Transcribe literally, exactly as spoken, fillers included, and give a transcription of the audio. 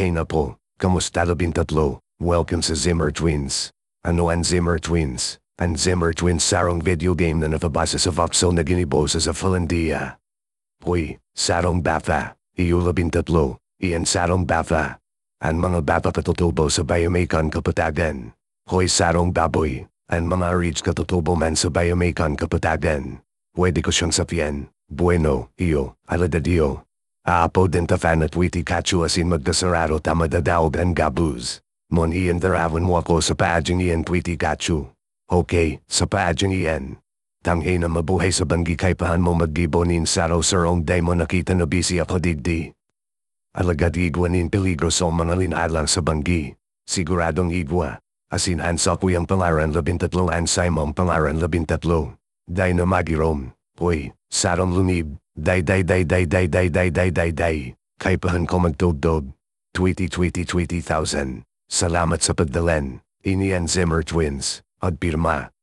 Okay na po, kamusta labintatlo? Welcome sa Zimmer Twins. Ano ang Zimmer Twins? Ang Zimmer Twins sarong video game na nababasa sa voxel na ginibosa sa Finlandia. Hoy, sarong bata, iyo labintatlo, iyan sarong bata. Ang mga bata katutubo sa Biomacan Kapatagan. Hoy sarong baboy, ang mga reach katutubo man sa Biomacan Kapatagan. Pwede ko siyang sapian, bueno, iyo, aladadio. Aapo din ta fan at witi kachu asin magdasararo tamadadaog ang gabuz. Mon iyan darawan mo ako sa paadjing iyan twiti kachu. Okay, sa paadjing iyan. Tanghay na mabuhay sa banggi kay pahan mo maggibonin saraw sarong day mo nakita na busy ako digdi. Alagad igwanin peligro sa mga linalang sa banggi. Siguradong igwa. Asin ansa ko yung pangaran labintatlo ansay mong pangaran labintatlo. Day na magirom. Uy, sarong lumib. Day day day day day day day day day day. Kay pahan ko magtugdog. Tweety tweety tweety thousand. Salamat sa pagdalan. Ini ang Zimmer Twins. At pirma.